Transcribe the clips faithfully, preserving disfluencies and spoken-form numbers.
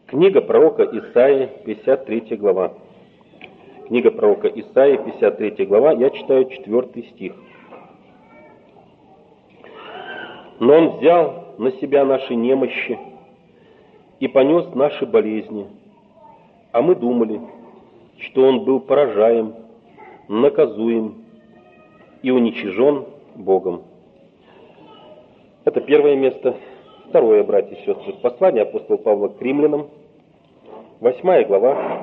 Книга пророка Исаии, пятьдесят третья глава. Книга пророка Исаии, пятьдесят третья глава, я читаю четвертый стих. «Но Он взял на себя наши немощи и понес наши болезни, а мы думали, что Он был поражаем, наказуем и уничижен Богом». Это первое место. Второе, братья и сестры, послание апостола Павла к римлянам, восьмая глава.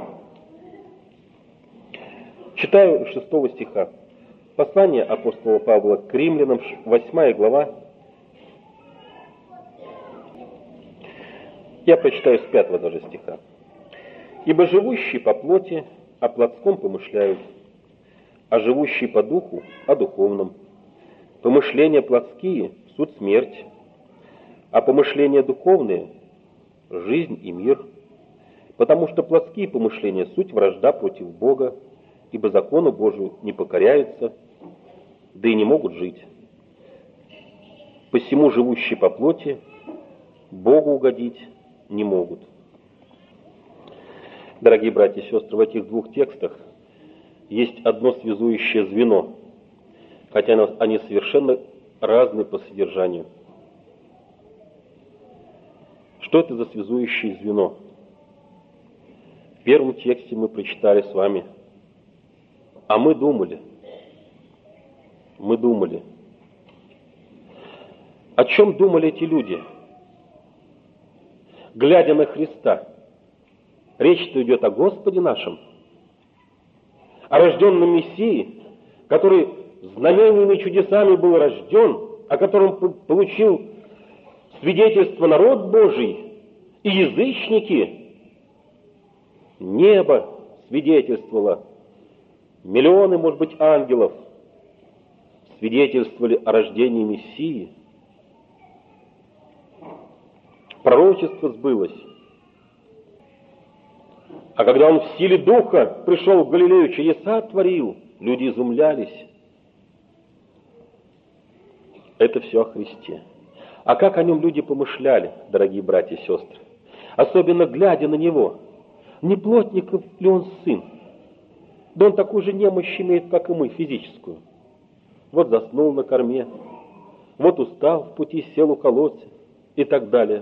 Читаю шестого стиха. Послание апостола Павла к римлянам, восьмая глава. Я прочитаю с пятого даже стиха. «Ибо живущие по плоти о плотском помышляют, а живущие по духу о духовном. Помышления плотские — суть смерть, а помышления духовные — жизнь и мир. Потому что плотские помышления — суть вражда против Бога, ибо закону Божию не покоряются, да и не могут жить. Посему живущие по плоти Богу угодить не могут». Дорогие братья и сестры, в этих двух текстах есть одно связующее звено, хотя они совершенно разные по содержанию. Что это за связующее звено? В первом тексте мы прочитали с вами: «А мы думали». Мы думали. О чем думали эти люди, глядя на Христа? Речь-то идет о Господе нашем, о рожденном Мессии, который знамениями и чудесами был рожден, о котором получил свидетельство народ Божий и язычники. Небо свидетельствовало, миллионы, может быть, ангелов свидетельствовали о рождении Мессии. Пророчество сбылось. А когда Он в силе Духа пришел в Галилею, чудеса творил, люди изумлялись. Это все о Христе. А как о Нем люди помышляли, дорогие братья и сестры? Особенно глядя на Него. Не плотников ли Он сын? Да Он такую же немощь имеет, как и мы, физическую. Вот заснул на корме, вот устал в пути, сел у колодца и так далее.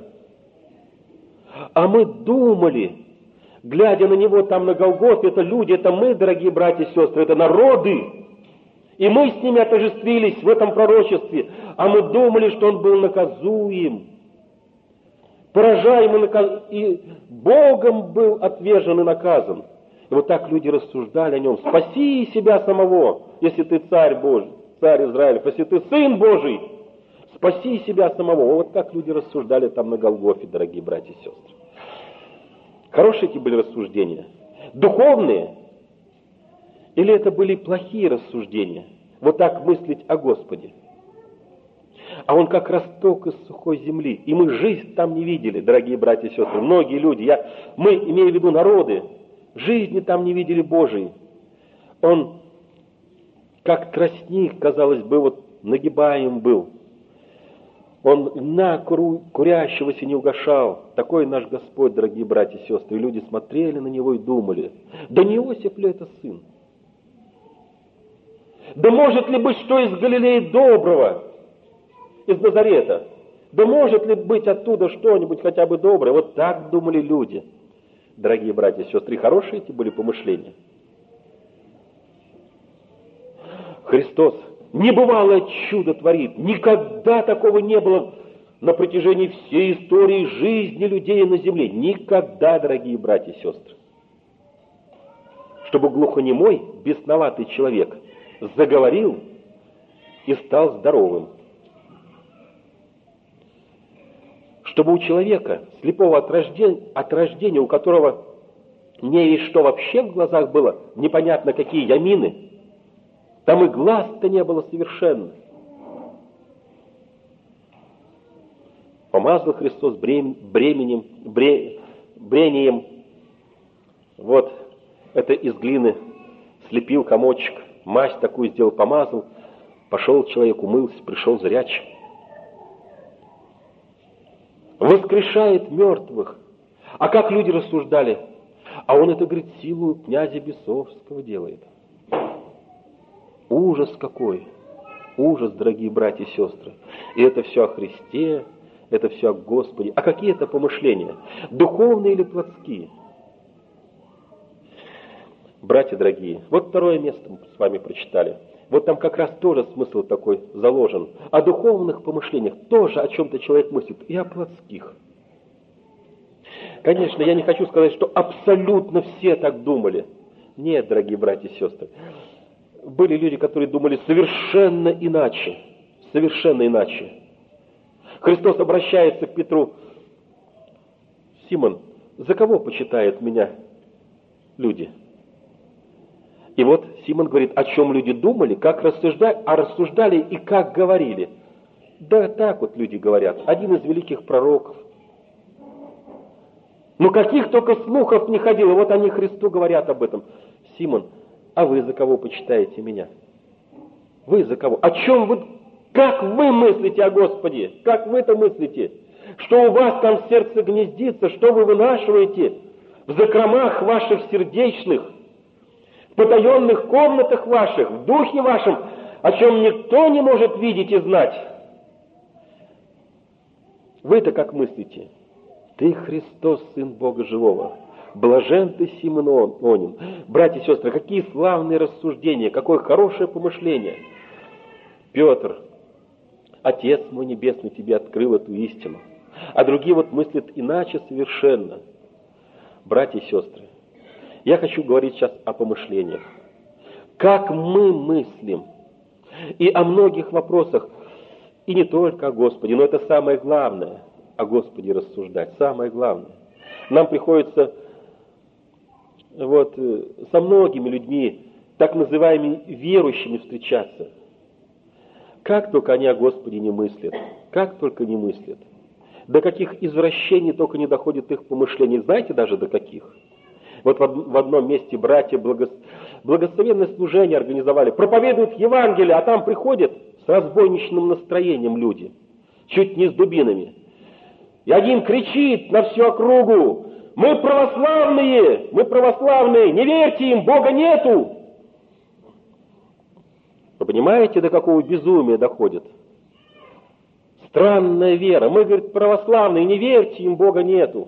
А мы думали, глядя на Него там на Голгофе, это люди, это мы, дорогие братья и сестры, это народы. И мы с ними отождествились в этом пророчестве. А мы думали, что Он был наказуем, поражаем и, наказ... и Богом был отвержен и наказан. И вот так люди рассуждали о Нем. Спаси себя самого, если ты царь Божий, царь Израилев, если ты сын Божий, спаси себя самого. Вот так люди рассуждали там на Голгофе, дорогие братья и сестры. Хорошие эти были рассуждения? Духовные? Или это были плохие рассуждения? Вот так мыслить о Господе. А Он как росток из сухой земли. И мы жизнь там не видели, дорогие братья и сестры. Многие люди, я, мы, имея в виду народы, жизни там не видели Божией. Он как тростник, казалось бы, вот нагибаем был. Он на куру, курящегося не угошал. Такой наш Господь, дорогие братья и сестры. И люди смотрели на Него и думали: да не Иосиф ли это сын? Да может ли быть, что из Галилеи доброго, из Назарета? Да может ли быть оттуда что-нибудь хотя бы доброе? Вот так думали люди. Дорогие братья и сестры, хорошие эти были помышления. Христос небывалое чудо творит. Никогда такого не было на протяжении всей истории жизни людей на земле. Никогда, дорогие братья и сестры. Чтобы глухонемой, бесноватый человек заговорил и стал здоровым. Чтобы у человека, слепого от рождения, от рождения, у которого не весь что вообще в глазах было, непонятно какие ямины, там и глаз-то не было совершенно. Помазал Христос бременем, бре, брением. Вот это из глины слепил комочек, мазь такую сделал, помазал, пошел человек, умылся, пришел зрячий. Воскрешает мертвых, А как люди рассуждали? А он это, говорит, силу князя Бесовского делает. Ужас какой! Ужас, дорогие братья и сестры. И это все о Христе, это все о Господе. А какие это помышления? Духовные или плотские? Братья дорогие, вот второе место мы с вами прочитали. Вот там как раз тоже смысл такой заложен. О духовных помышлениях тоже о чем-то человек мыслит. И о плотских. Конечно, я не хочу сказать, что абсолютно все так думали. Нет, дорогие братья и сестры. Были люди, которые думали совершенно иначе. Совершенно иначе. Христос обращается к Петру. Симон, за кого почитают меня люди? И вот Симон говорит, о чем люди думали, как рассуждали, а рассуждали и как говорили. Да так вот люди говорят. Один из великих пророков. Ну каких только слухов не ходило, вот они Христу говорят об этом. Симон, а вы за кого почитаете меня? Вы за кого? О чем вы, как вы мыслите о Господе? Как вы-то мыслите? Что у вас там в сердце гнездится? Что вы вынашиваете в закромах ваших сердечных? В потаенных комнатах ваших, в духе вашем, о чем никто не может видеть и знать? Вы-то как мыслите? Ты Христос, Сын Бога Живого. Блажен ты, Симон Онин. Братья и сестры, какие славные рассуждения, какое хорошее помышление. Петр, Отец мой Небесный тебе открыл эту истину. А другие вот мыслят иначе совершенно. Братья и сестры, я хочу говорить сейчас о помышлениях. Как мы мыслим. И о многих вопросах. И не только о Господе, но это самое главное. О Господе рассуждать. Самое главное. Нам приходится вот, со многими людьми, так называемыми верующими, встречаться. Как только они о Господе не мыслят. Как только не мыслят. До каких извращений только не доходит их помышления. Знаете даже до каких? Вот в одном месте братья благос... благословенное служение организовали. Проповедуют Евангелие, а там приходят с разбойничным настроением люди. Чуть не с дубинами. И один кричит на всю округу: мы православные, мы православные, не верьте им, Бога нету. Вы понимаете, до какого безумия доходит? Странная вера. Мы, говорит, православные, не верьте им, Бога нету.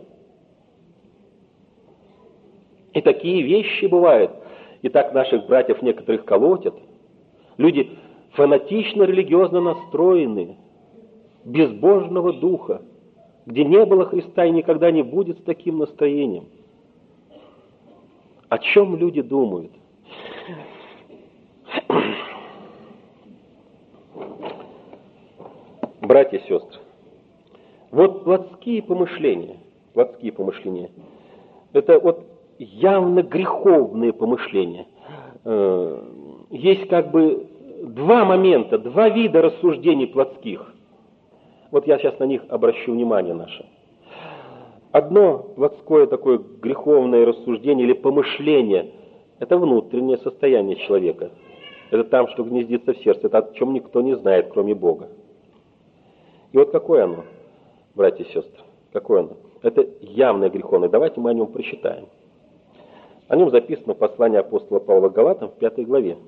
И такие вещи бывают. И так наших братьев некоторых колотят. Люди фанатично религиозно настроены, безбожного духа, где не было Христа и никогда не будет с таким настроением. О чем люди думают? Братья и сестры, вот плотские помышления, плотские помышления, это вот явно греховные помышления. Есть как бы два момента, два вида рассуждений плотских. Вот я сейчас на них обращу внимание наше. Одно плотское такое греховное рассуждение или помышление – это внутреннее состояние человека. Это там, что гнездится в сердце, это о чем никто не знает, кроме Бога. И вот какое оно, братья и сестры, какое оно? Это явное греховное. Давайте мы о нем прочитаем. О нем записано в послании апостола Павла к Галатам в пятой главе.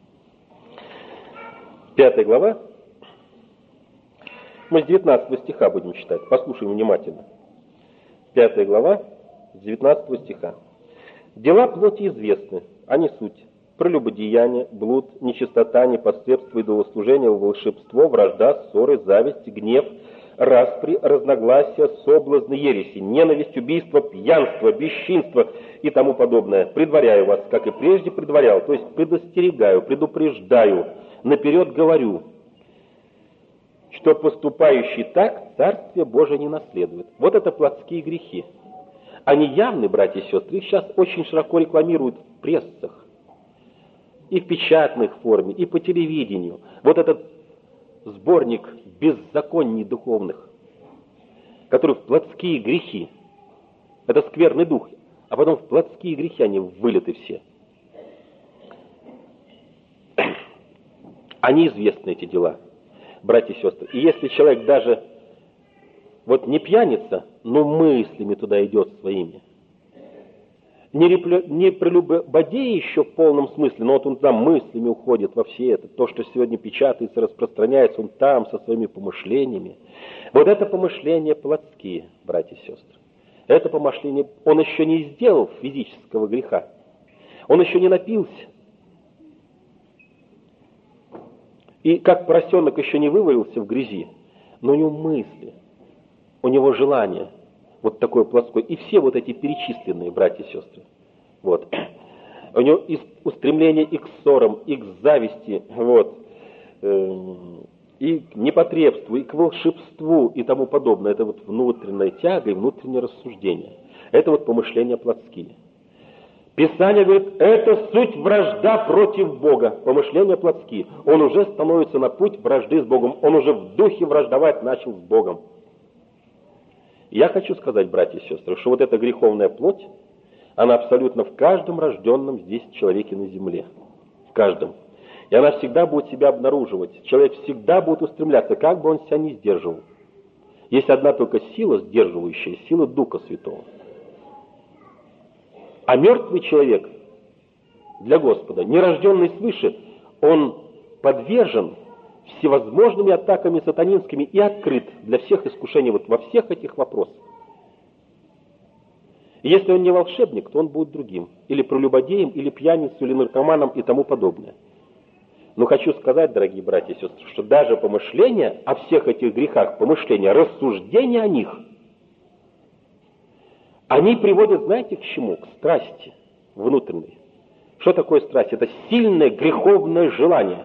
Пятая глава. Мы с девятнадцатого стиха будем читать. Послушаем внимательно. Пятая глава, с девятнадцатого стиха. «Дела плоти известны, а не суть. Прелюбодеяние, блуд, нечистота, непотребство, идолослужение, волшебство, вражда, ссоры, зависть, гнев, распри, разногласия, соблазны, ереси, ненависть, убийство, пьянство, бесчинство и тому подобное. Предваряю вас, как и прежде предварял, то есть предостерегаю, предупреждаю, наперед говорю, что поступающий так Царствие Божие не наследует». Вот это плотские грехи. Они явны, братья и сестры, их сейчас очень широко рекламируют в прессах. И в печатной форме, и по телевидению. Вот этот сборник беззаконий духовных, который в плотские грехи. Это скверный дух. А потом в плотские грехи они вылиты все. Они известны, эти дела, братья и сестры. И если человек даже вот не пьяница, но мыслями туда идет своими. Не, реплю, не прелюбодей еще в полном смысле, но вот он там мыслями уходит во все это. То, что сегодня печатается, распространяется, он там со своими помышлениями. Вот это помышления плотские, братья и сестры. Это помышление, он еще не сделал физического греха. Он еще не напился. И как поросенок еще не вывалился в грязи, но у него мысли, у него желание. Вот такое плоское. И все вот эти перечисленные, братья и сестры. Вот. У него и устремление и к ссорам, и к зависти, вот, и к непотребству, и к волшебству, и тому подобное. Это вот внутренняя тяга и внутреннее рассуждение. Это вот помышления плотские. Писание говорит, это суть вражда против Бога. Помышления плотские. Он уже становится на путь вражды с Богом. Он уже в духе враждовать начал с Богом. Я хочу сказать, братья и сестры, что вот эта греховная плоть, она абсолютно в каждом рожденном здесь человеке на земле. В каждом. И она всегда будет себя обнаруживать. Человек всегда будет устремляться, как бы он себя не сдерживал. Есть одна только сила сдерживающая, сила Духа Святого. А мертвый человек для Господа, нерожденный свыше, он подвержен всевозможными атаками сатанинскими и открыт для всех искушений вот во всех этих вопросах. И если он не волшебник, то он будет другим. Или прелюбодеем, или пьяницей, или наркоманом и тому подобное. Но хочу сказать, дорогие братья и сестры, что даже помышления о всех этих грехах, помышления, рассуждения о них, они приводят, знаете, к чему? К страсти внутренней. Что такое страсть? Это сильное греховное желание.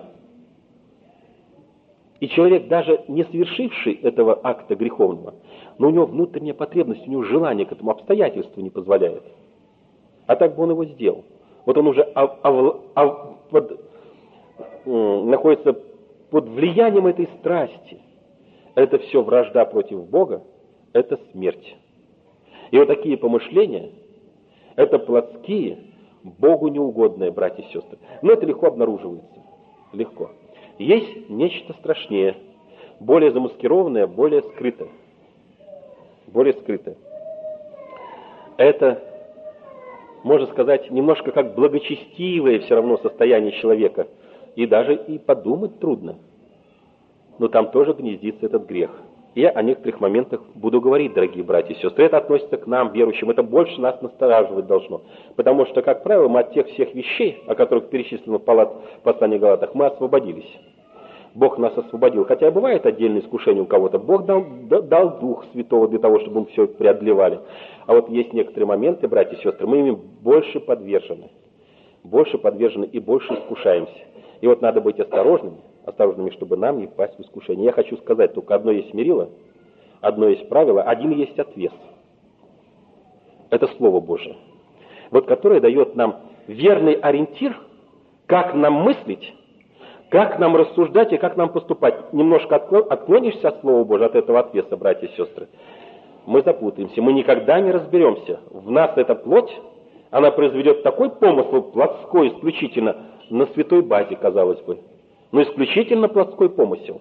И человек, даже не совершивший этого акта греховного, но у него внутренняя потребность, у него желание к этому обстоятельству не позволяет. А так бы он его сделал. Вот он уже ав, ав, ав, под, э, находится под влиянием этой страсти. Это все вражда против Бога, это смерть. И вот такие помышления, это плотские, Богу неугодные, братья и сестры. Но это легко обнаруживается. Легко. Есть нечто страшнее, более замаскированное, более скрытое. Более скрытое. Это, можно сказать, немножко как благочестивое все равно состояние человека. И даже и подумать трудно. Но там тоже гнездится этот грех. Я о некоторых моментах буду говорить, дорогие братья и сестры. Это относится к нам, верующим. Это больше нас настораживать должно. Потому что, как правило, мы от тех всех вещей, о которых перечислено в послании Галатах, мы освободились. Бог нас освободил. Хотя бывает отдельное искушение у кого-то. Бог дал, дал Дух Святого для того, чтобы мы все это преодолевали. А вот есть некоторые моменты, братья и сестры, мы ими больше подвержены. Больше подвержены и больше искушаемся. И вот надо быть осторожными. Осторожными, чтобы нам не впасть в искушение. Я хочу сказать, только одно есть мерило, одно есть правило, один есть отвес. Это Слово Божие. Вот которое дает нам верный ориентир, как нам мыслить, как нам рассуждать и как нам поступать. Немножко отклонишься от Слова Божия, от этого отвеса, братья и сестры, мы запутаемся, мы никогда не разберемся. В нас эта плоть, она произведет такой помысл плотской исключительно на святой базе, казалось бы. Но исключительно плотской помысел.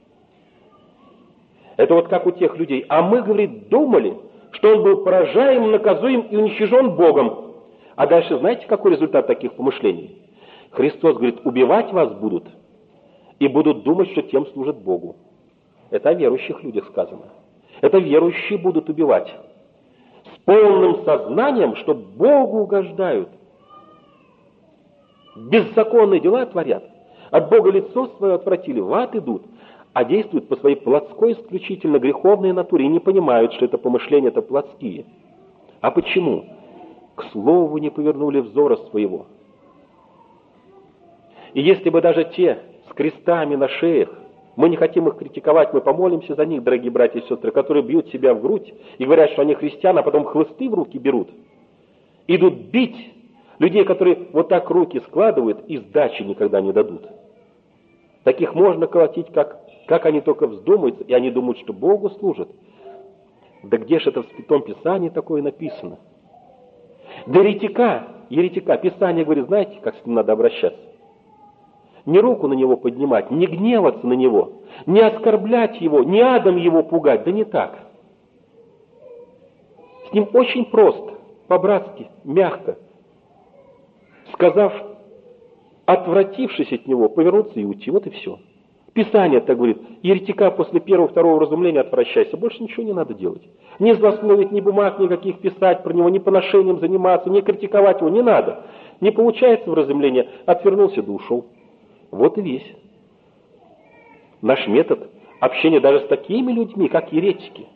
Это вот как у тех людей. А мы, говорит, думали, что он был поражаем, наказуем и уничижен Богом. А дальше знаете, какой результат таких помышлений? Христос говорит, убивать вас будут, и будут думать, что тем служат Богу. Это о верующих людях сказано. Это верующие будут убивать. С полным сознанием, что Богу угождают. Беззаконные дела творят. От Бога лицо свое отвратили, в ад идут, а действуют по своей плотской, исключительно греховной натуре и не понимают, что это помышления, это плотские. А почему? К слову не повернули взора своего. И если бы даже те с крестами на шеях, мы не хотим их критиковать, мы помолимся за них, дорогие братья и сестры, которые бьют себя в грудь и говорят, что они христиане, а потом хлысты в руки берут, идут бить людей, которые вот так руки складывают и сдачи никогда не дадут. Таких можно колотить, как, как они только вздумаются, и они думают, что Богу служат. Да где же это в Святом Писании такое написано? Да еретика, еретика, Писание говорит, знаете, как с ним надо обращаться? Не руку на него поднимать, не гневаться на него, не оскорблять его, не адом его пугать, да не так. ним очень просто, по-братски, мягко, сказав, отвратившись от него, повернуться и уйти. Вот и все. Писание так говорит: еретика после первого-второго разумления отвращайся. Больше ничего не надо делать. Не злословить, ни бумаг никаких писать про него, ни поношением заниматься, не критиковать его, не надо. Не получается вразумление, отвернулся да ушел. Вот и весь. Наш метод общения даже с такими людьми, как еретики.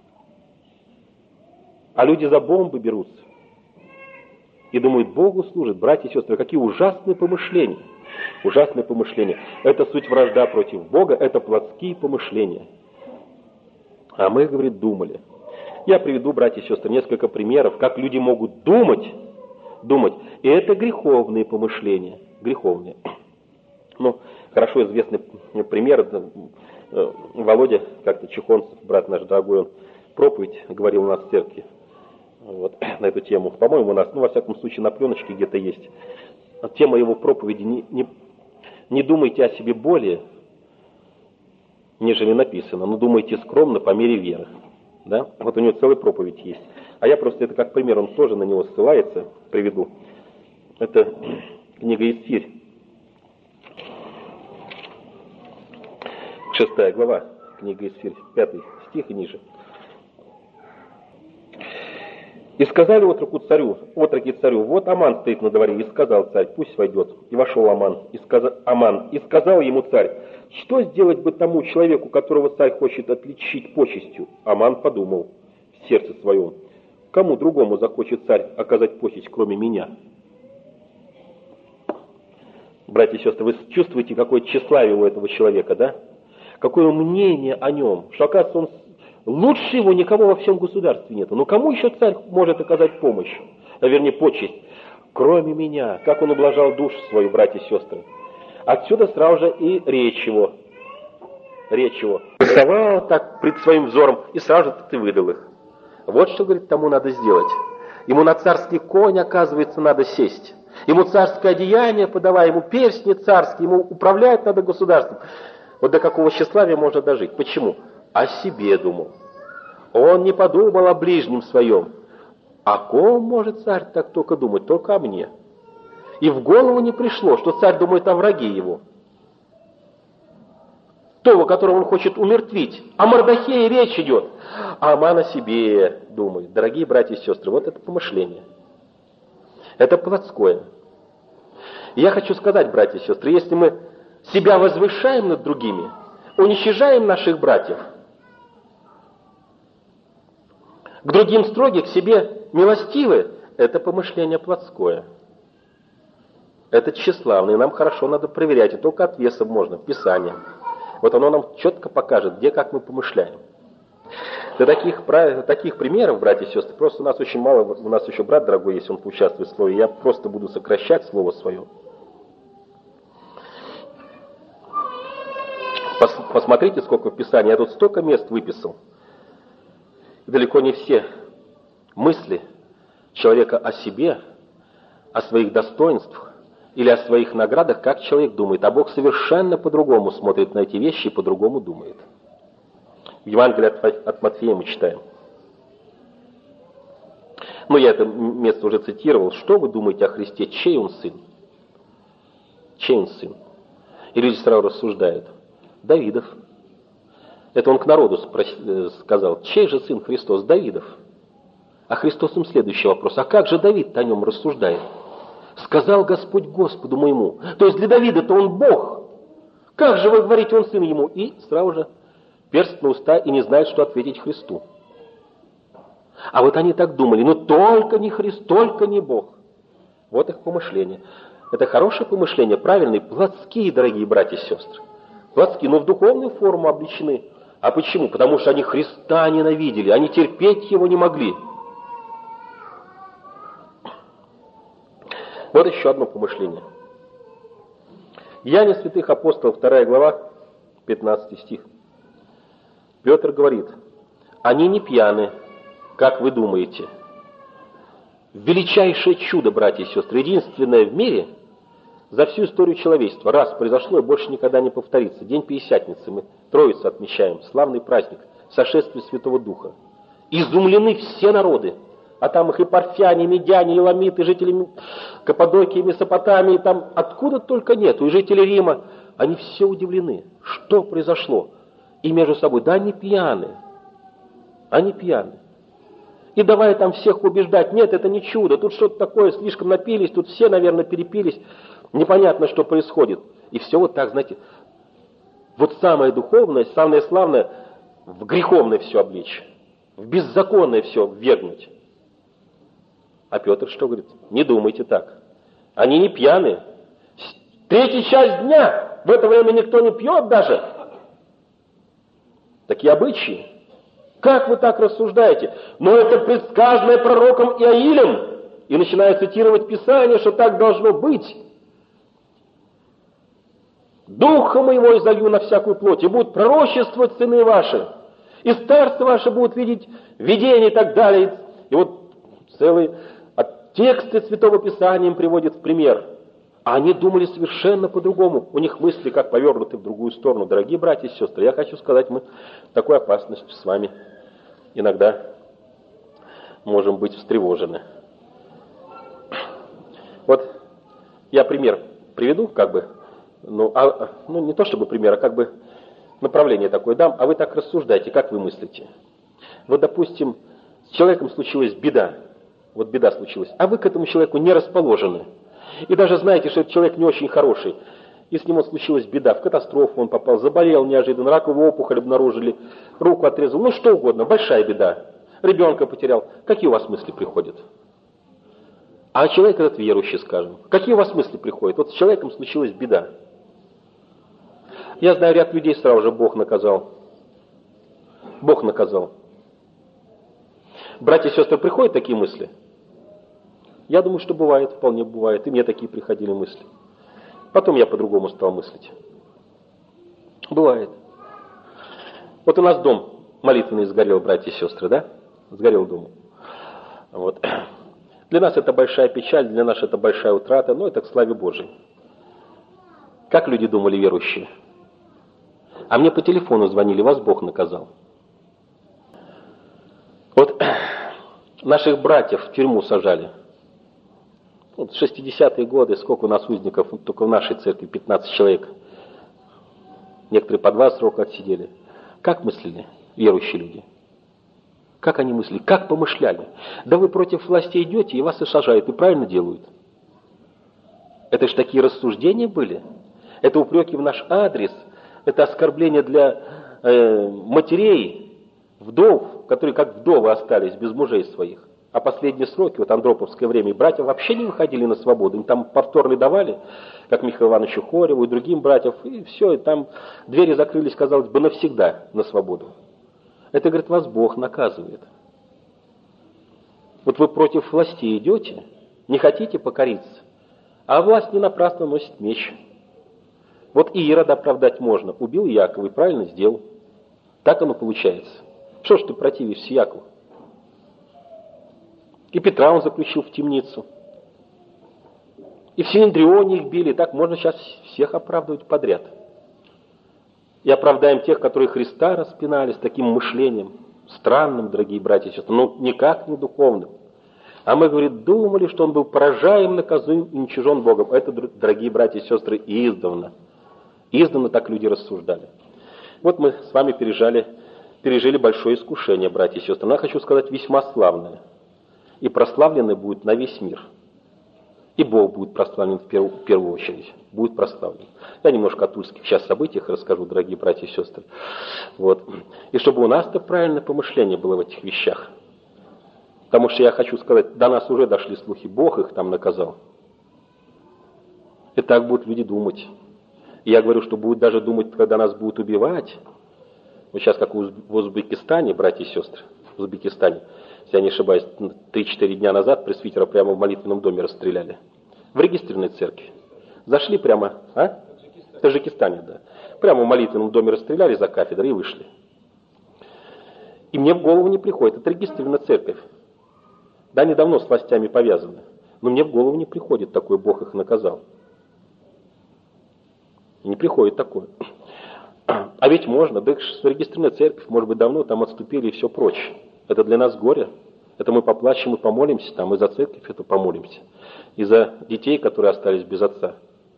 А люди за бомбы берутся. И думают, Богу служат, братья и сестры. Какие ужасные помышления. Ужасные помышления. Это суть вражда против Бога, это плотские помышления. А мы, говорит, думали. Я приведу, братья и сестры, несколько примеров, как люди могут думать, думать. И это греховные помышления. Греховные. Ну, хорошо известный пример. Володя, как-то Чехонцев, брат наш дорогой, он проповедь говорил у нас в церкви. Вот, на эту тему. По-моему, у нас, ну, во всяком случае, на пленочке где-то есть. Тема его проповеди: не, не, не думайте о себе более, нежели написано, но думайте скромно по мере веры. Да? Вот у него целая проповедь есть. А я просто это как пример, он тоже на него ссылается, приведу. Это книга Исфирь. Шестая глава, книга Исфирь, пятый стих и ниже. И сказали отроку царю, отроки царю: вот Аман стоит на дворе. И сказал царь: пусть войдет. И вошел Аман, и сказал, Аман, и сказал ему царь: что сделать бы тому человеку, которого царь хочет отличить почестью? Аман подумал в сердце своем: кому другому захочет царь оказать почесть, кроме меня? Братья и сестры, вы чувствуете, какое тщеславие у этого человека, да? Какое мнение о нем, что, оказывается, он лучше его никого во всем государстве нету. Но кому еще царь может оказать помощь, а вернее почесть, кроме меня? Как он ублажал душу свою, братья и сестры. Отсюда сразу же и речь его. Речь его. Рисовал так пред своим взором, и сразу же ты выдал их. Вот что, говорит, тому надо сделать. Ему на царский конь, оказывается, надо сесть. Ему царское одеяние подавай, ему перстни царские, ему управлять надо государством. Вот до какого тщеславия можно дожить. Почему? О себе думал. Он не подумал о ближнем своем. О ком может царь так только думать? Только о мне. И в голову не пришло, что царь думает о враге его. Того, которого он хочет умертвить. О Мордохее речь идет. А Аман о себе думает. Дорогие братья и сестры, вот это помышление. Это плотское. И я хочу сказать, братья и сестры, если мы себя возвышаем над другими, уничижаем наших братьев, к другим строги, к себе милостивы, это помышление плотское. Это тщеславное, нам хорошо надо проверять, и только от веса можно, Писание. Вот оно нам четко покажет, где, как мы помышляем. Для таких, таких примеров, братья и сестры, просто у нас очень мало, у нас еще брат дорогой, если он поучаствует в слове, я просто буду сокращать слово свое. Посмотрите, сколько в Писании. Я тут столько мест выписал. Далеко не все мысли человека о себе, о своих достоинствах или о своих наградах, как человек думает. А Бог совершенно по-другому смотрит на эти вещи и по-другому думает. В Евангелии от Матфея мы читаем. Ну, я это место уже цитировал. Что вы думаете о Христе? Чей он сын? Чей он сын? И люди сразу рассуждают. Давидов. Это он к народу спрос... сказал. Чей же сын Христос? Давидов. А Христос им следующий вопрос. А как же Давид о нем рассуждает? Сказал Господь Господу моему. То есть для Давида-то он Бог. Как же вы говорите, он сын ему? И сразу же перст на уста и не знает, что ответить Христу. А вот они так думали. Ну только не Христ, только не Бог. Вот их помышление. Это хорошее помышление, правильные, плотские, дорогие братья и сестры. Плотские, но в духовную форму обличены. А почему? Потому что они Христа ненавидели, они терпеть его не могли. Вот еще одно помышление. Деяния святых апостолов, вторая глава, пятнадцатый стих. Петр говорит: они не пьяны, как вы думаете. Величайшее чудо, братья и сестры, единственное в мире за всю историю человечества. Раз произошло и больше никогда не повторится. День Пятидесятницы, мы Троицу отмечаем, славный праздник, сошествие Святого Духа. Изумлены все народы, А там их и парфяне, и медяне, и ламиты, и жители Каппадокии, Месопотамии, там откуда только нету, и жители Рима. Они все удивлены, что произошло. И между собой, да они пьяны, они пьяны. И давай там всех убеждать, нет, это не чудо, тут что-то такое, слишком напились, тут все, наверное, перепились, непонятно, что происходит. И все вот так, знаете, вот самое духовное, самое славное, в греховное все обличь, в беззаконное все ввергнуть. А Петр что говорит? Не думайте так. Они не пьяные. Третья часть дня, в это время никто не пьет даже. Такие обычаи. Как вы так рассуждаете? Но это предсказанное пророком Иоилем. И начинает цитировать Писание, что так должно быть. Духа моего изолью на всякую плоть, и будут пророчествовать сыны ваши, и старцы ваши будут видеть видения и так далее. И вот целый тексты Святого Писания им приводят в пример. А они думали совершенно по-другому. У них мысли как повернуты в другую сторону. Дорогие братья и сестры, я хочу сказать, мы такой опасностью с вами иногда можем быть встревожены. Вот я пример приведу, как бы, ну, а, ну не то чтобы пример, а как бы направление такое дам, а вы так рассуждайте, как вы мыслите. Вот, допустим, с человеком случилась беда. Вот беда случилась, а вы к этому человеку не расположены. И даже знаете, что этот человек не очень хороший. И с ним вот случилась беда, в катастрофу он попал, заболел неожиданно, раковую опухоль обнаружили, руку отрезал, ну что угодно, большая беда. Ребенка потерял. Какие у вас мысли приходят? А человек этот верующий, скажем. Какие у вас мысли приходят? Вот с человеком случилась беда. Я знаю, ряд людей сразу же Бог наказал. Бог наказал. Братья и сестры, приходят такие мысли? Я думаю, что бывает, вполне бывает. И мне такие приходили мысли. Потом я по-другому стал мыслить. Бывает. Вот у нас дом молитвенный сгорел, братья и сестры, да? Сгорел дом. Вот. Для нас это большая печаль, для нас это большая утрата, но это к славе Божией. Как люди думали верующие? А мне по телефону звонили, вас Бог наказал. Вот наших братьев в тюрьму сажали. Вот шестидесятые годы, сколько у нас узников, вот только в нашей церкви пятнадцать человек. Некоторые по два срока отсидели. Как мыслили верующие люди? Как они мыслили? Как помышляли? Да вы против власти идете, и вас и сажают, и правильно делают. Это ж такие рассуждения были. Это упреки в наш адрес. Это оскорбление для э, матерей, вдов, которые как вдовы остались без мужей своих. А последние сроки, вот андроповское время, братья вообще не выходили на свободу. Им там повторный давали, как Михаилу Ивановичу Хореву и другим братьям. И все, и там двери закрылись, казалось бы, навсегда на свободу. Это, говорит, вас Бог наказывает. Вот вы против власти идете, не хотите покориться, а власть не напрасно носит меч. Вот и Ирода оправдать можно. Убил Якова и правильно сделал. Так оно получается. Что ж ты противишься Якову? И Петра он заключил в темницу. И в Синедрионе их били. Так можно сейчас всех оправдывать подряд. И оправдаем тех, которые Христа распинали с таким мышлением. Странным, дорогие братья и сестры. Но никак не духовным. А мы, говорит, думали, что он был поражаем, наказуем и уничижен Богом. Это, дорогие братья и сестры, издавна. Издавна так люди рассуждали. Вот мы с вами пережили, пережили большое искушение, братья и сестры. Но я хочу сказать, весьма славное. И прославленный будет на весь мир. И Бог будет прославлен в первую, в первую очередь. Будет прославлен. Я немножко о тульских сейчас событиях расскажу, дорогие братья и сестры. Вот. И чтобы у нас-то правильное помышление было в этих вещах. Потому что я хочу сказать, до нас уже дошли слухи, Бог их там наказал. И так будут люди думать. И я говорю, что будут даже думать, когда нас будут убивать. Вот сейчас, как в Узбекистане, братья и сестры, в Узбекистане, если я не ошибаюсь, три-четыре дня назад пресвитера прямо в молитвенном доме расстреляли. В регистрированной церкви. Зашли прямо, а? В Таджикистане, да. Прямо в молитвенном доме расстреляли за кафедрой и вышли. И мне в голову не приходит. Это регистрированная церковь. Да, они давно с властями повязаны. Но мне в голову не приходит такой, Бог их наказал. Не приходит такое. А ведь можно, да зарегистрированная церковь, может быть, давно там отступили и все прочее. Это для нас горе. Это мы поплачем и помолимся, там и за церковь это помолимся, и за детей, которые остались без отца.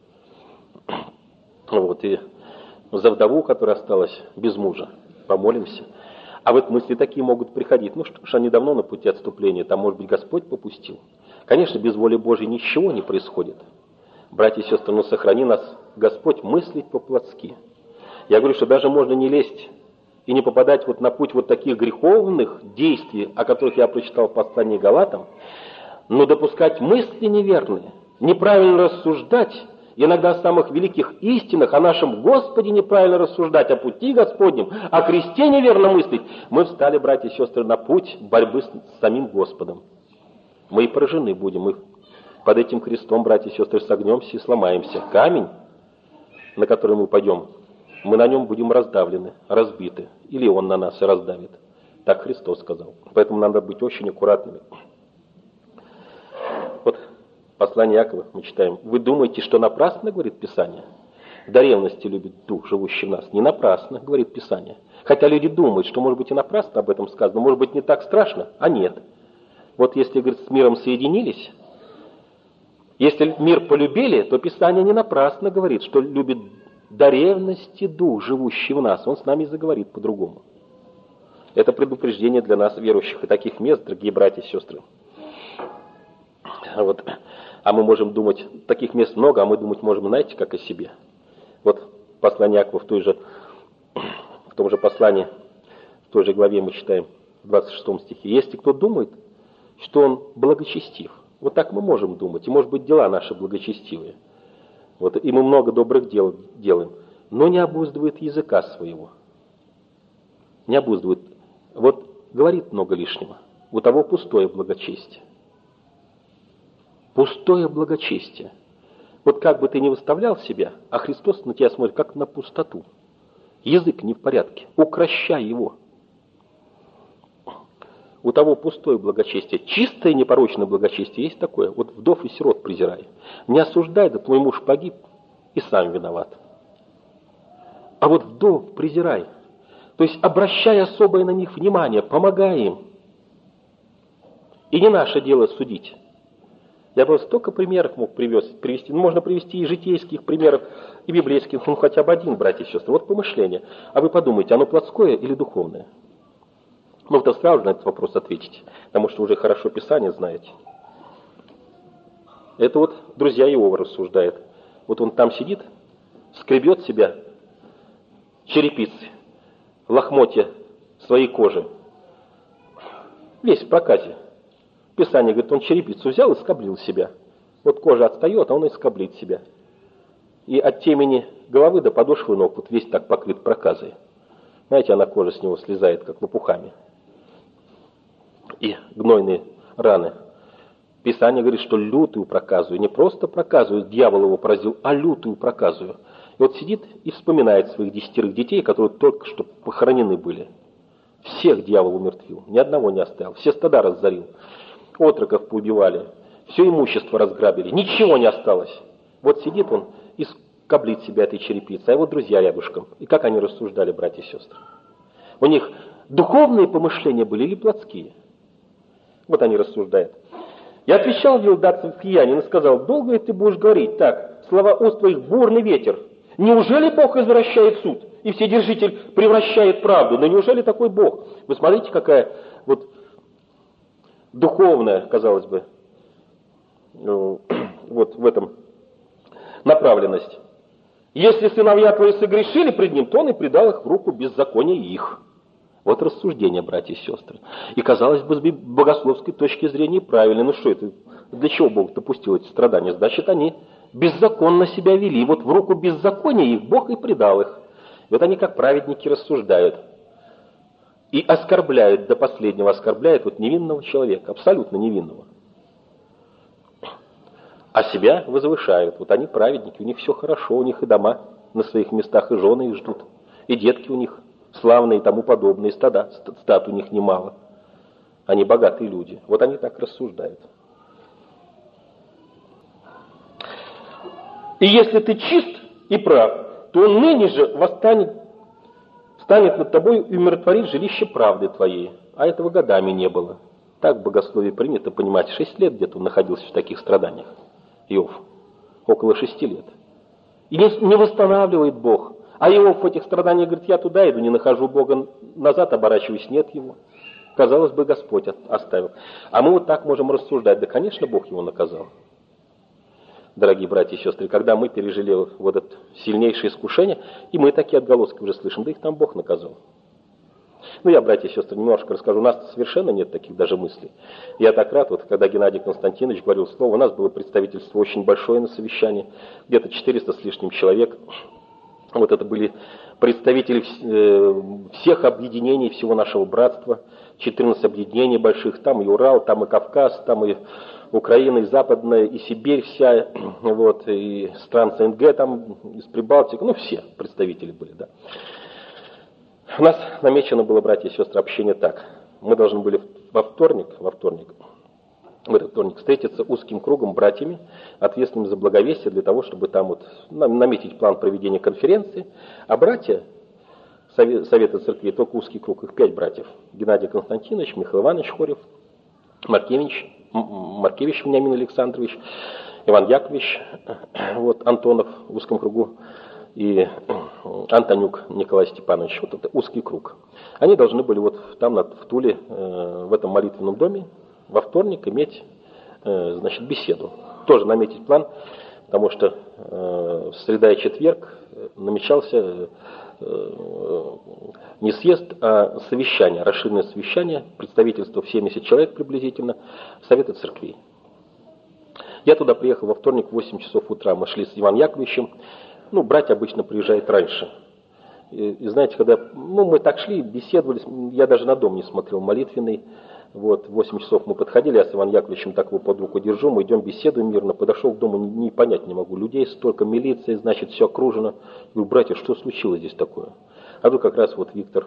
Вот, и за вдову, которая осталась без мужа, помолимся. А вот мысли такие могут приходить. Ну что ж, они давно на пути отступления, там, может быть, Господь попустил. Конечно, без воли Божьей ничего не происходит. Братья и сестры, ну сохрани нас, Господь, мыслить по-плотски. Я говорю, что даже можно не лезть и не попадать вот на путь вот таких греховных действий, о которых я прочитал в послании Галатам, но допускать мысли неверные, неправильно рассуждать, иногда о самых великих истинах, о нашем Господе неправильно рассуждать, о пути Господнем, о кресте неверно мыслить, мы встали, братья и сестры, на путь борьбы с самим Господом. Мы и поражены будем, мы под этим крестом, братья и сестры, согнемся и сломаемся. Камень, на который мы пойдем, мы на нем будем раздавлены, разбиты, или он на нас и раздавит. Так Христос сказал. Поэтому надо быть очень аккуратными. Вот послание Иакова мы читаем. Вы думаете, что напрасно, говорит Писание? До ревности любит Дух, живущий в нас. Не напрасно, говорит Писание. Хотя люди думают, что, может быть, и напрасно об этом сказано, может быть, не так страшно, а нет. Вот если, говорит, с миром соединились, если мир полюбили, то Писание не напрасно говорит, что любит до ревности Дух, живущий в нас. Он с нами заговорит по-другому. Это предупреждение для нас, верующих, и таких мест, дорогие братья и сестры. Вот. А мы можем думать, таких мест много, а мы думать можем, знаете, как о себе. Вот послание Иакова в той же, в том же послании, в той же главе мы читаем, в двадцать шестом стихе. Если кто думает, что он благочестив, вот так мы можем думать, и, может быть, дела наши благочестивые. Вот, и мы много добрых дел делаем, но не обуздывает языка своего. Не обуздывает. Вот говорит много лишнего. У того пустое благочестие. Пустое благочестие. Вот как бы ты ни выставлял себя, а Христос на тебя смотрит как на пустоту. Язык не в порядке. Укращай его. У того пустое благочестие. Чистое непорочное благочестие есть такое. Вот вдов и сирот презирай. Не осуждай, да твой муж погиб и сам виноват. А вот вдов презирай. То есть обращай особое на них внимание, помогай им. И не наше дело судить. Я бы столько примеров мог привести. Ну, можно привести и житейских примеров, и библейских, ну хотя бы один, братья и сестры. Вот помышление. А вы подумайте, оно плотское или духовное? Ну, вы сразу на этот вопрос ответите, потому что уже хорошо Писание знаете. Это вот друзья Иова рассуждает. Вот он там сидит, скребет себя черепицы, лохмотья своей кожи. Весь в проказе. Писание говорит, он черепицу взял и скоблил себя. Вот кожа отстает, а он и скоблит себя. И от темени головы до подошвы ног вот весь так покрыт проказой. Знаете, она кожа с него слезает, как лопухами. И гнойные раны. Писание говорит, что лютую проказую, не просто проказую, дьявол его поразил, а лютую проказую. И вот сидит и вспоминает своих десятерых детей, которые только что похоронены были. Всех дьявол умертвил, ни одного не оставил, все стада разорил, отроков поубивали, все имущество разграбили, ничего не осталось. Вот сидит он и скоблит себя этой черепицей, а его друзья рядышком. И как они рассуждали, братья и сестры? У них духовные помышления были или плотские? Вот они рассуждают. Я отвечал Вилдацу в Киянин и сказал, долго ли ты будешь говорить так, слова уст твоих бурный ветер. Неужели Бог извращает суд, и Вседержитель превращает правду? Но неужели такой Бог? Вы смотрите, какая вот духовная, казалось бы, вот в этом направленность. Если сыновья твои согрешили пред ним, то он и предал их в руку беззакония их. Вот рассуждение, братья и сестры. И, казалось бы, с богословской точки зрения правильно. Ну что это? Для чего Бог допустил эти страдания? Значит, они беззаконно себя вели. Вот в руку беззакония их Бог и предал их. И вот они, как праведники, рассуждают. И оскорбляют, до последнего оскорбляют вот невинного человека, абсолютно невинного. А себя возвышают. Вот они праведники, у них все хорошо, у них и дома на своих местах, и жены их ждут, и детки у них славные и тому подобные, стада, стад у них немало. Они богатые люди. Вот они так рассуждают. И если ты чист и прав, то он ныне же восстанет, станет над тобой и умиротворит жилище правды твоей. А этого годами не было. Так в богословии принято понимать, шесть лет где-то он находился в таких страданиях. Иов. Около шести лет. И не, не восстанавливает Бог. А Иов в этих страданиях говорит, я туда иду, не нахожу Бога, назад оборачиваюсь, нет его. Казалось бы, Господь оставил. А мы вот так можем рассуждать. Да, конечно, Бог его наказал. Дорогие братья и сестры, когда мы пережили вот это сильнейшее искушение, и мы такие отголоски уже слышим, да их там Бог наказал. Ну, я, братья и сестры, немножко расскажу. У нас совершенно нет таких даже мыслей. Я так рад, вот когда Геннадий Константинович говорил слово, у нас было представительство очень большое на совещании, где-то четыреста с лишним человек. Вот это были представители всех объединений всего нашего братства, четырнадцать объединений больших, там и Урал, там и Кавказ, там и Украина, и Западная, и Сибирь вся, вот, и стран СНГ, там, из Прибалтики, ну, все представители были, да. У нас намечено было, братья и сестры, общение так. Мы должны были во вторник, во вторник, в этот вторник встретиться узким кругом братьями, ответственными за благовестие, для того, чтобы там вот наметить план проведения конференции. А братья Совета Церкви, только узкий круг, их пять братьев. Геннадий Константинович, Михаил Иванович Хорев, Маркевич, Маркевич Вениамин Александрович, Иван Яковлевич, вот, Антонов в узком кругу, и Антонюк Николай Степанович. Вот это узкий круг. Они должны были вот там, в Туле, в этом молитвенном доме, во вторник иметь, значит, беседу. Тоже наметить план, потому что в среда и четверг намечался не съезд, а совещание, расширенное совещание, представительство в семьдесят человек приблизительно, Совета Церквей. Я туда приехал во вторник в восемь часов утра, мы шли с Иваном Яковлевичем. Ну, братья обычно приезжают раньше. И, и знаете, когда ну, мы так шли, беседовали, я даже на дом не смотрел молитвенный. Вот, в восемь часов мы подходили, я с Иваном Яковлевичем так его под руку держу, мы идем, беседуем мирно. Подошел к дому, не, не понять не могу. Людей столько, милиции, значит, все окружено. Говорю, братья, что случилось здесь такое? А тут как раз вот Виктор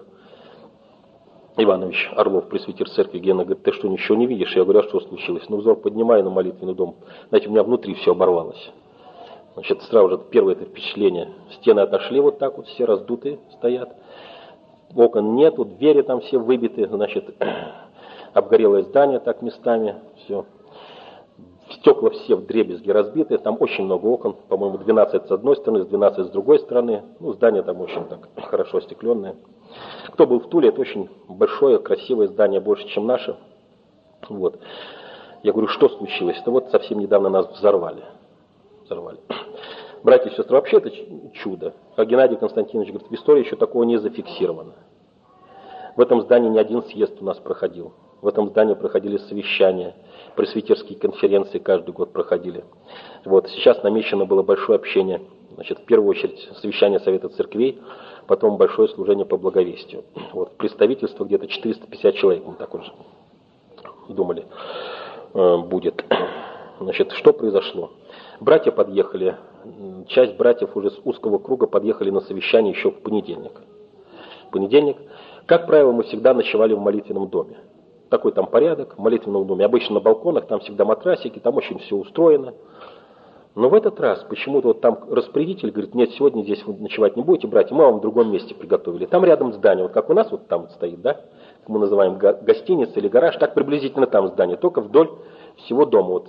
Иванович Орлов, пресвитер церкви, Гена, говорит, ты что, ничего не видишь? Я говорю, а что случилось? Ну, взор поднимаю на молитвенный дом. Знаете, у меня внутри все оборвалось. Значит, сразу же первое это впечатление. Стены отошли вот так вот, все раздутые стоят. Окон нету, двери там все выбиты, значит, обгорелое здание так местами, все. Стекла все вдребезги разбиты, там очень много окон, по-моему, двенадцать с одной стороны, двенадцать с другой стороны. Ну, здание там очень так хорошо остекленное. Кто был в Туле, это очень большое, красивое здание, больше, чем наше. Вот. Я говорю, что случилось? Да вот совсем недавно нас взорвали. Взорвали. Братья и сестры, вообще это чудо. Как Геннадий Константинович говорит, в истории еще такого не зафиксировано. В этом здании не один съезд у нас проходил. В этом здании проходили совещания, пресвитерские конференции каждый год проходили. Вот, сейчас намечено было большое общение. Значит, в первую очередь совещание Совета Церквей, потом большое служение по благовестию. Вот, представительство где-то четыреста пятьдесят человек, мы так уже думали, будет. Значит, что произошло? Братья подъехали, часть братьев уже с узкого круга подъехали на совещание еще в понедельник. В понедельник, как правило, мы всегда ночевали в молитвенном доме. Такой там порядок в молитвенном доме. Обычно на балконах, там всегда матрасики, там очень все устроено. Но в этот раз почему-то вот там распорядитель говорит, нет, сегодня здесь вы ночевать не будете, братья, мы вам в другом месте приготовили. Там рядом здание, вот как у нас вот там вот стоит, да, как мы называем гостиница или гараж, так приблизительно там здание, только вдоль всего дома вот,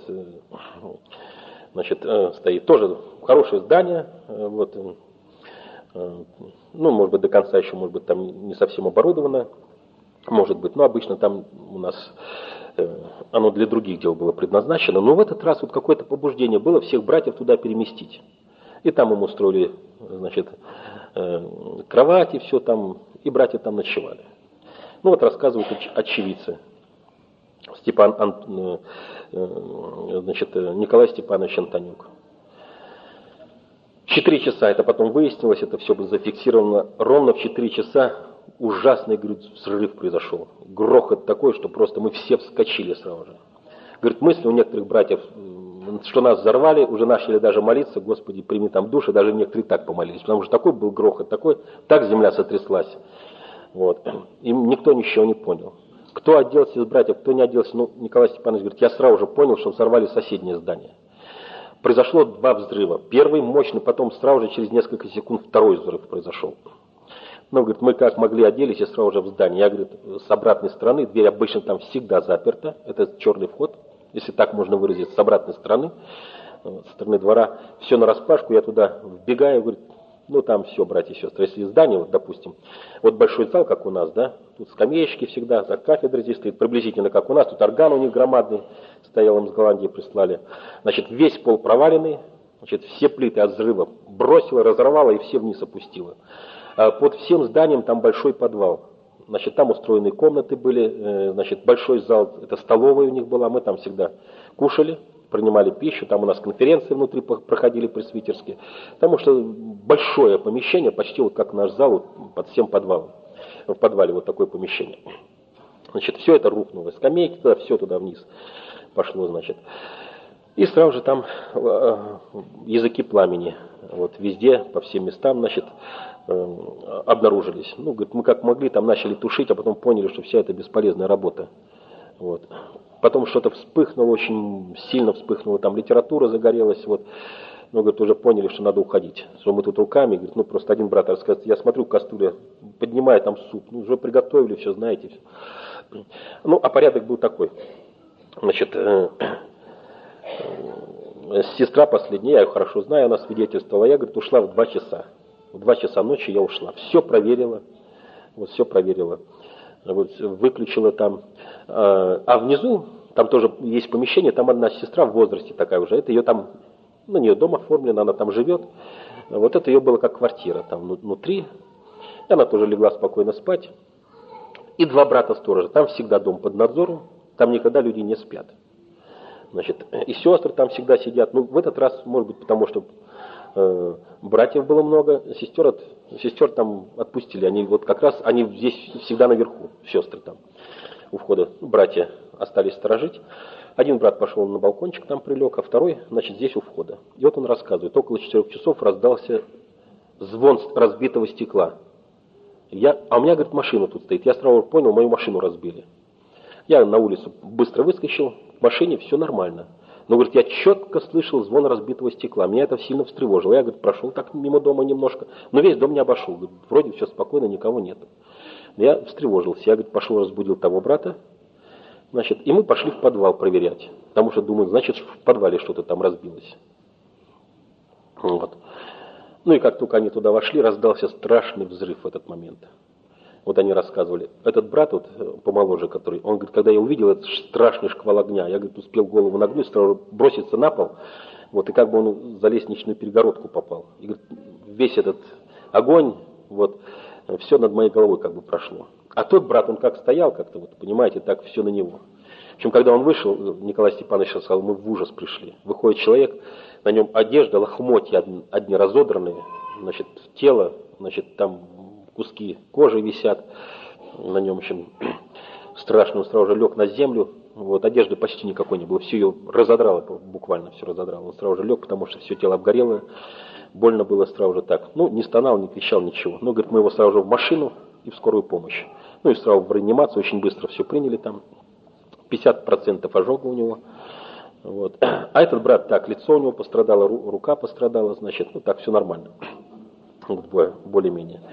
значит, стоит. Тоже хорошее здание, вот, ну, может быть, до конца еще, может быть, там не совсем оборудовано, может быть, но обычно там у нас оно для других дел было предназначено, но в этот раз вот какое-то побуждение было всех братьев туда переместить. И там им устроили, значит, кровати, все там, и братья там ночевали. Ну вот рассказывают очевидцы. Степан, значит, Николай Степанович Антонюк. В четыре часа, это потом выяснилось, это все было зафиксировано, ровно в четыре часа ужасный, говорит, взрыв произошел. Грохот такой, что просто мы все вскочили сразу же. Говорит, мысли у некоторых братьев, что нас взорвали, уже начали даже молиться, Господи, прими там души, даже некоторые так помолились, потому что такой был грохот, такой, так земля сотряслась. Вот. И никто ничего не понял. Кто оделся из братьев, кто не оделся, ну, Николай Степанович говорит, я сразу же понял, что взорвали соседнее здание. Произошло два взрыва. Первый мощный, потом сразу же через несколько секунд второй взрыв произошел. Ну, говорит, мы как могли оделись и сразу же в здание. Я, говорит, с обратной стороны, дверь обычно там всегда заперта, это черный вход, если так можно выразиться, с обратной стороны, со стороны двора, все нараспашку, я туда вбегаю, говорит, ну там все, братья и сестры, если здание, вот, допустим, вот большой зал, как у нас, да, тут скамеечки всегда, за кафедрой здесь стоит, приблизительно как у нас, тут орган у них громадный, стоял, им с Голландии прислали, значит, весь пол проваленный, значит, все плиты от взрыва бросила, разорвала и все вниз опустила. Под всем зданием там большой подвал. Значит, там устроены комнаты были, значит, большой зал, это столовая у них была, мы там всегда кушали, принимали пищу, там у нас конференции внутри проходили пресвитерские, потому что большое помещение, почти вот как наш зал, вот, под всем подвалом, в подвале вот такое помещение. Значит, все это рухнуло, скамейки туда, все туда вниз пошло, значит. И сразу же там э, языки пламени, вот везде, по всем местам, значит, э, обнаружились. Ну, говорит, мы как могли, там начали тушить, а потом поняли, что вся это бесполезная работа. Вот. Потом что-то вспыхнуло, очень сильно вспыхнуло, там литература загорелась, вот. Ну, говорит, уже поняли, что надо уходить. Что мы тут руками, говорит, ну, просто один брат рассказывает, я смотрю, кастрюля, поднимаю там суп, ну, уже приготовили, все, знаете. Ну, а порядок был такой. Значит, э, сестра последняя, я ее хорошо знаю, она свидетельствовала, я, говорит, ушла в два часа. В два часа ночи я ушла. Все проверила, вот все проверила. Вот, выключила там. А внизу, там тоже есть помещение, там одна сестра в возрасте такая уже, это ее там, ну, не ее дом оформлен, она там живет. Вот это ее было как квартира там внутри. И она тоже легла спокойно спать. И два брата-сторожа, там всегда дом под надзором, там никогда люди не спят. Значит, и сестры там всегда сидят. Ну, в этот раз, может быть, потому что э, братьев было много, сестер, от, сестер там отпустили. Они вот как раз, они здесь всегда наверху, сестры там у входа. Братья остались сторожить. Один брат пошел на балкончик, там прилег, а второй, значит, здесь у входа. И вот он рассказывает, около четырех часов раздался звон разбитого стекла. Я, а у меня, говорит, машина тут стоит. Я сразу понял, мою машину разбили. Я на улицу быстро выскочил, в машине все нормально. Но, говорит, я четко слышал звон разбитого стекла. Меня это сильно встревожило. Я, говорит, прошел так мимо дома немножко, но весь дом не обошел. Говорит, вроде все спокойно, никого нет. Я встревожился. Я, говорит, пошел, разбудил того брата. Значит, и мы пошли в подвал проверять. Потому что, думаю, значит, в подвале что-то там разбилось. Вот. Ну и как только они туда вошли, раздался страшный взрыв в этот момент. Вот они рассказывали. Этот брат, вот помоложе, который, он говорит, когда я увидел этот страшный шквал огня, я, говорит, успел голову нагнуть, сразу броситься на пол, вот, и как бы он за лестничную перегородку попал. И, говорит, весь этот огонь, вот, все над моей головой как бы прошло. А тот брат, он как стоял, как-то, вот, понимаете, так все на него. В общем, когда он вышел, Николай Степанович сказал, мы в ужас пришли. Выходит человек, на нем одежда, лохмотья одни, одни разодранные, значит, тело, значит, там куски кожи висят на нем, в общем, страшно, он сразу же лег на землю, вот, одежды почти никакой не было, все ее разодрало, буквально все разодрало, он сразу же лег, потому что все тело обгорело, больно было сразу же так, ну, не стонал, не кричал, ничего, ну, говорит, мы его сразу же в машину и в скорую помощь, ну, и сразу в реанимацию, очень быстро все приняли там, пятьдесят процентов ожога у него, вот, а этот брат, так, лицо у него пострадало, рука пострадала, значит, ну, так, все нормально, более-менее.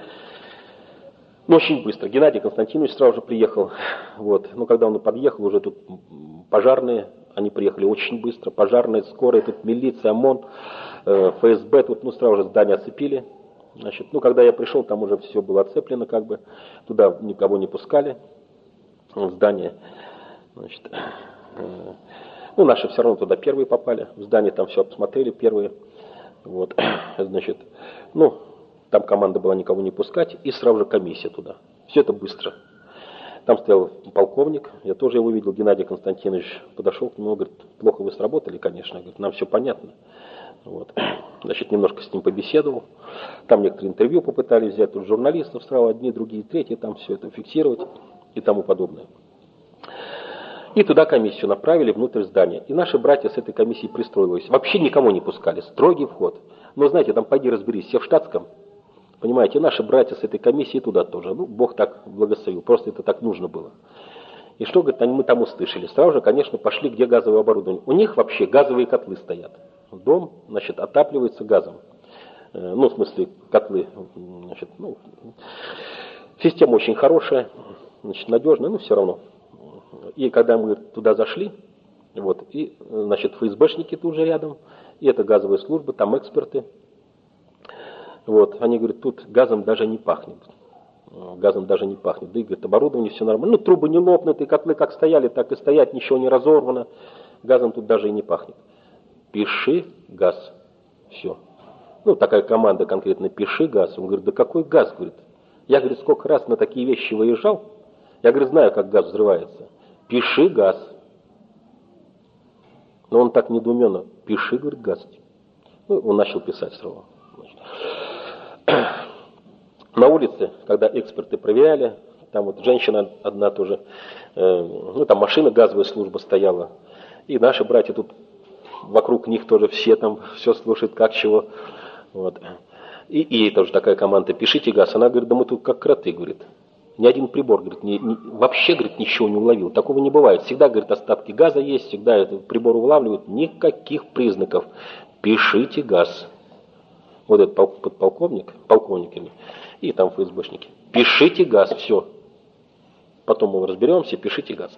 Ну, очень быстро. Геннадий Константинович сразу же приехал. Вот. Ну, когда он подъехал, уже тут пожарные, они приехали очень быстро. Пожарные, скорая, тут милиция, ОМОН, э, ФСБ, тут, ну, сразу же здание оцепили. Значит, ну, когда я пришел, там уже все было оцеплено, как бы. Туда никого не пускали, в здание. Значит, э, ну, наши все равно туда первые попали. В здание там все посмотрели, первые. Вот. Значит, ну... Там команда была никого не пускать, и сразу же комиссия туда. Все это быстро. Там стоял полковник, я тоже его видел, Геннадий Константинович подошел к нему, говорит, плохо вы сработали, конечно, говорит, нам все понятно. Вот. Значит, немножко с ним побеседовал. Там некоторые интервью попытались взять, тут журналистов сразу, одни, другие, третьи, там все это фиксировать и тому подобное. И туда комиссию направили внутрь здания. И наши братья с этой комиссией пристроились. Вообще никому не пускали, строгий вход. Но знаете, там пойди разберись, все в штатском. Понимаете, наши братья с этой комиссии туда тоже. Ну, Бог так благословил, просто это так нужно было. И что, говорит, мы там услышали? Сразу же, конечно, пошли, где газовое оборудование. У них вообще газовые котлы стоят. Дом, значит, отапливается газом. ну, в смысле, котлы, значит, ну, система очень хорошая, значит, надежная, но все равно. И когда мы туда зашли, вот, и, значит, эф эс бэшники тут же рядом, и это газовая служба, там эксперты, вот, они говорят, тут газом даже не пахнет. Газом даже не пахнет. Да и, говорит, оборудование все нормально. Ну, трубы не лопнут, и котлы как стояли, так и стоят, ничего не разорвано. Газом тут даже и не пахнет. Пиши газ. Все. Ну, такая команда конкретно, пиши газ. Он говорит, да какой газ, говорит. Я, говорит, сколько раз на такие вещи выезжал. Я, говорит, знаю, как газ взрывается. Пиши газ. Но он так недоуменно. Пиши, говорит, газ. Ну, он начал писать сразу. На улице, когда эксперты проверяли, там вот женщина одна тоже, э, ну там машина, газовая служба стояла, и наши братья тут вокруг них тоже все там все слушают, как чего. Вот. И, и тоже такая команда, пишите газ. Она говорит, да мы тут как кроты, говорит. Ни один прибор, говорит, не, не, вообще, говорит, ничего не уловил. Такого не бывает. Всегда, говорит, остатки газа есть, всегда этот прибор улавливают. Никаких признаков. Пишите газ. Вот этот подполковник, полковник или и там эф эс бэшники. Пишите газ, все. Потом мы разберемся, пишите газ.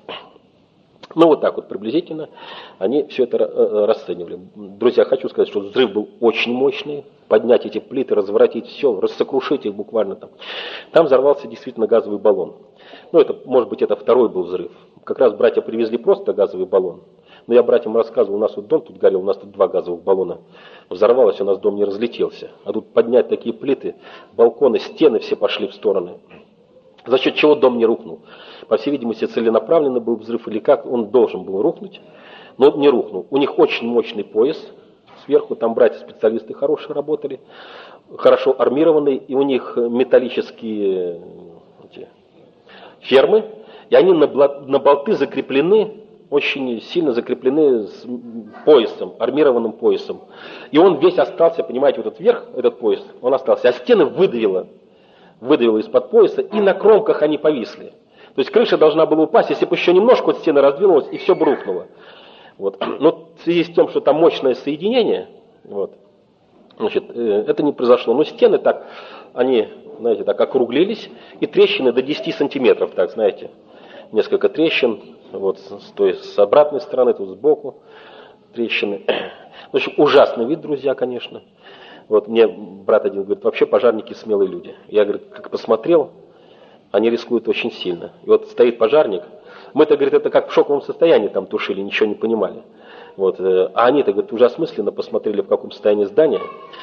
Ну, вот так вот приблизительно они все это расценивали. Друзья, хочу сказать, что взрыв был очень мощный. Поднять эти плиты, разворотить все, рассокрушить их буквально там. Там взорвался действительно газовый баллон. Ну, это, может быть, это второй был взрыв. Как раз братья привезли просто газовый баллон. Но я братьям рассказывал, у нас вот дом тут горел, у нас тут два газовых баллона. Взорвалось, у нас дом не разлетелся. А тут поднять такие плиты, балконы, стены все пошли в стороны. За счет чего дом не рухнул. По всей видимости, целенаправленный был взрыв или как, он должен был рухнуть, но не рухнул. У них очень мощный пояс сверху, там братья-специалисты хорошие работали, хорошо армированные, и у них металлические эти, фермы, и они на, на болты закреплены, очень сильно закреплены с поясом, армированным поясом. И он весь остался, понимаете, вот этот верх, этот пояс, он остался, а стены выдавило, выдавило из-под пояса, и на кромках они повисли. То есть крыша должна была упасть, если бы еще немножко вот стена раздвинулась, и все бы рухнуло. Вот. Но в связи с тем, что там мощное соединение, вот, значит, это не произошло. Но стены так, они, знаете, так округлились, и трещины до десяти сантиметров, так, знаете, несколько трещин, вот с той, с обратной стороны, тут сбоку трещины. В общем, ужасный вид, друзья, конечно. Вот мне брат один говорит, вообще пожарники смелые люди. Я, говорит, как посмотрел, они рискуют очень сильно. И вот стоит пожарник, мы-то, говорит, это как в шоковом состоянии там тушили, ничего не понимали. Вот. А они-то, говорит, уже осмысленно посмотрели, в каком состоянии здания.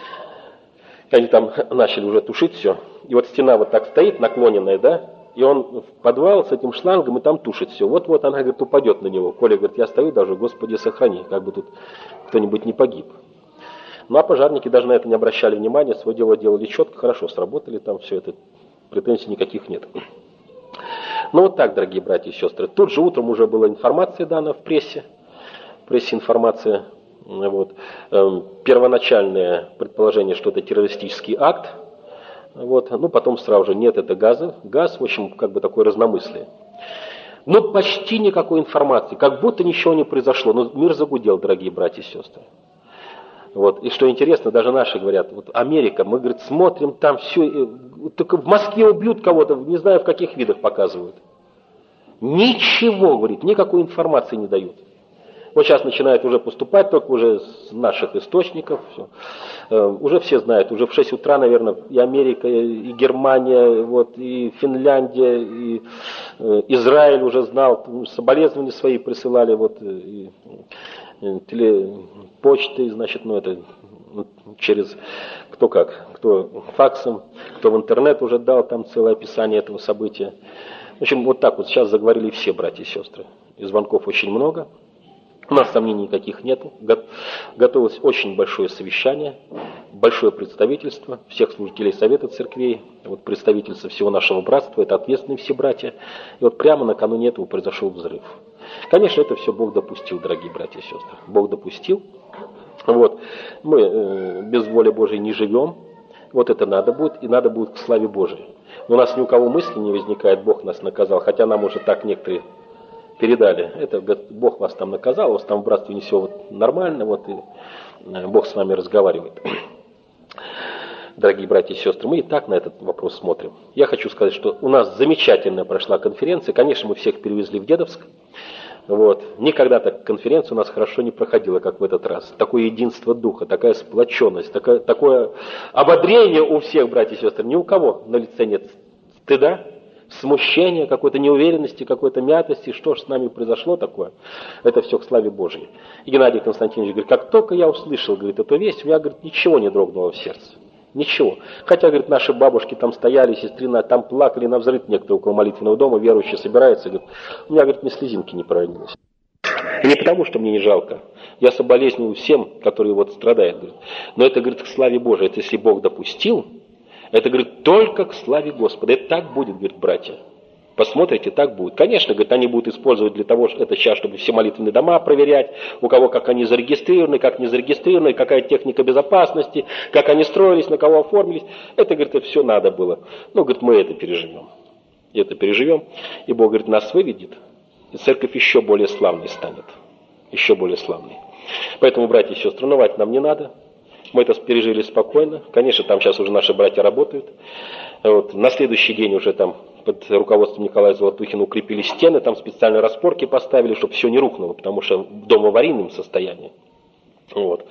И они там начали уже тушить все. И вот стена вот так стоит, наклоненная, да, и он в подвал с этим шлангом и там тушит все. Вот-вот она, говорит, упадет на него. Коля говорит, я стою даже, Господи, сохрани, как бы тут кто-нибудь не погиб. Ну а пожарники даже на это не обращали внимания, свое дело делали четко, хорошо сработали там, все это, претензий никаких нет. Ну вот так, дорогие братья и сестры. Тут же утром уже была информация дана в прессе, в прессе информация, вот, эм, первоначальное предположение, что это террористический акт, вот, ну потом сразу же нет, это газы, газ, в общем, как бы такое разномыслие. Но почти никакой информации, как будто ничего не произошло, но мир загудел, дорогие братья и сестры. Вот. И что интересно, даже наши говорят, вот Америка, мы, говорит, смотрим там все, только в Москве убьют кого-то, не знаю в каких видах показывают. Ничего, говорит, никакой информации не дают. Вот сейчас начинает уже поступать, только уже с наших источников. Все. Э, уже все знают, уже в шесть утра, наверное, и Америка, и Германия, вот, и Финляндия, и э, Израиль уже знал, соболезнования свои присылали, вот, и, и теле, почтой, значит, ну это через кто как, кто факсом, кто в интернет уже дал там целое описание этого события. В общем, вот так вот сейчас заговорили все братья и сестры. И звонков очень много. У нас сомнений никаких нету. Готовилось очень большое совещание, большое представительство всех служителей Совета Церквей, вот представительство всего нашего братства, это ответственные все братья. И вот прямо накануне этого произошел взрыв. Конечно, это все Бог допустил, дорогие братья и сестры. Бог допустил. Вот. Мы э, без воли Божьей не живем. Вот это надо будет, и надо будет к славе Божией. Но у нас ни у кого мысли не возникает, Бог нас наказал, хотя нам уже так некоторые передали. Это Бог вас там наказал, у вас там в братстве не все вот нормально, вот и Бог с вами разговаривает. дорогие братья и сестры, мы и так на этот вопрос смотрим. Я хочу сказать, что у нас замечательная прошла конференция. Конечно, мы всех перевезли в Дедовск. Вот. Никогда так конференция у нас хорошо не проходила, как в этот раз. Такое единство духа, такая сплоченность, такое, такое ободрение у всех, братья и сестры. Ни у кого на лице нет стыда, смущения, какой-то неуверенности, какой-то мятости. Что же с нами произошло такое? Это все к славе Божьей. И Геннадий Константинович говорит, как только я услышал, говорит, эту весть, у меня, говорит, ничего не дрогнуло в сердце. Ничего. Хотя, говорит, наши бабушки там стояли, сестрина, там плакали на взрыв некоторые около молитвенного дома, верующие собираются, говорит, у меня, говорит, ни слезинки не проронилось. И не потому, что мне не жалко. Я соболезную всем, которые вот страдают, говорит. Но это, говорит, к славе Божией. Это если Бог допустил, это, говорит, только к славе Господа. Это так будет, говорит, братья. Посмотрите, так будет. Конечно, говорит, они будут использовать для того, что это сейчас, чтобы все молитвенные дома проверять, у кого как они зарегистрированы, как не зарегистрированы, какая техника безопасности, как они строились, на кого оформились. Это, говорит, это все надо было. Ну, говорит, мы это переживем. Это переживем, и Бог, говорит, нас выведет, и церковь еще более славной станет. Еще более славной. Поэтому, братья и сестры, унывать нам не надо. Мы это пережили спокойно. Конечно, там сейчас уже наши братья работают. Вот. На следующий день уже там под руководством Николая Золотухина укрепили стены, там специальные распорки поставили, чтобы все не рухнуло, потому что дом в аварийном состоянии. Вот.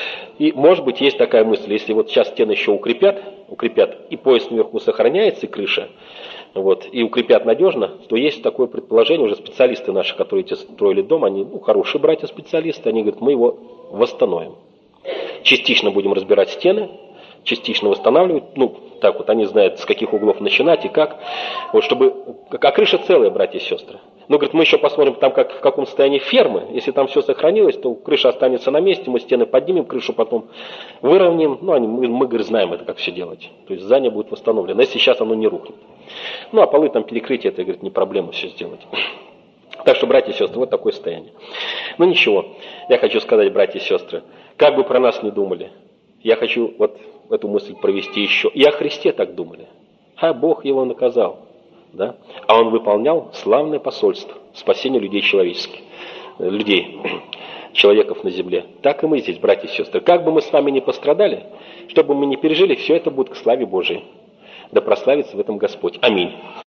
И, может быть, есть такая мысль, если вот сейчас стены еще укрепят, укрепят, и пояс наверху сохраняется, и крыша, вот, и укрепят надежно, то есть такое предположение, уже специалисты наши, которые эти строили дом, они, ну, хорошие братья-специалисты, они говорят, мы его восстановим. Частично будем разбирать стены, частично восстанавливать, ну, так вот, они знают, с каких углов начинать и как, вот, чтобы, а крыша целая, братья и сестры. Ну, говорит, мы еще посмотрим там, как, в каком состоянии фермы, если там все сохранилось, то крыша останется на месте, мы стены поднимем, крышу потом выровняем, ну, они, мы, мы, говорит, знаем это, как все делать, то есть здание будет восстановлено, если сейчас оно не рухнет. Ну, а полы там перекрытие, это, говорит, не проблема все сделать. Так что, братья и сестры, вот такое состояние. Ну, ничего, я хочу сказать, братья и сестры, как бы про нас ни думали, я хочу вот эту мысль провести еще. И о Христе так думали. А Бог его наказал. Да? А он выполнял славное посольство спасения людей человеческих, людей, человеков на земле. Так и мы здесь, братья и сестры. Как бы мы с вами ни пострадали, что бы мы ни пережили, все это будет к славе Божией. Да прославится в этом Господь. Аминь.